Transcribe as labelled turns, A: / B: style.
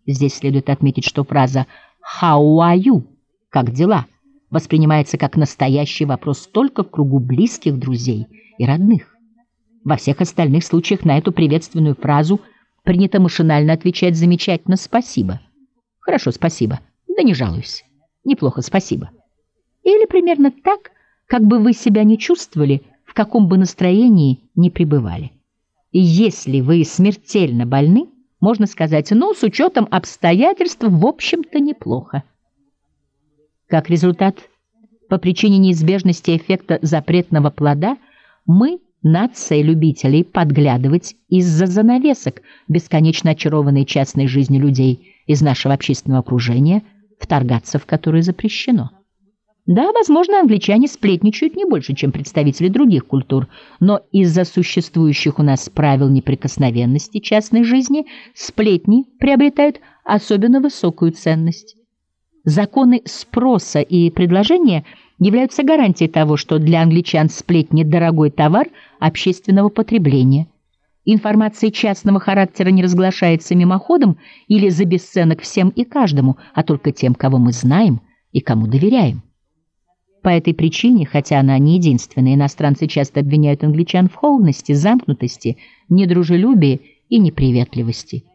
A: Здесь следует отметить, что фраза «How are you?» «Как дела?» воспринимается как настоящий вопрос только в кругу близких друзей и родных. Во всех остальных случаях на эту приветственную фразу принято машинально отвечать замечательно «спасибо». «Хорошо, спасибо». «Да не жалуюсь». «Неплохо, спасибо». Или примерно так, как бы вы себя не чувствовали, в каком бы настроении ни пребывали. И если вы смертельно больны, можно сказать, ну, с учетом обстоятельств, в общем-то, неплохо. Как результат, по причине неизбежности эффекта запретного плода, мы, нация любителей подглядывать из-за занавесок, бесконечно очарованной частной жизнью людей из нашего общественного окружения, вторгаться в которое запрещено. Да, возможно, англичане сплетничают не больше, чем представители других культур, но из-за существующих у нас правил неприкосновенности частной жизни сплетни приобретают особенно высокую ценность. Законы спроса и предложения являются гарантией того, что для англичан сплетни – дорогой товар общественного потребления. Информация частного характера не разглашается мимоходом или за бесценок всем и каждому, а только тем, кого мы знаем и кому доверяем. По этой причине, хотя она не единственная, иностранцы часто обвиняют англичан в холодности, замкнутости, недружелюбии и неприветливости.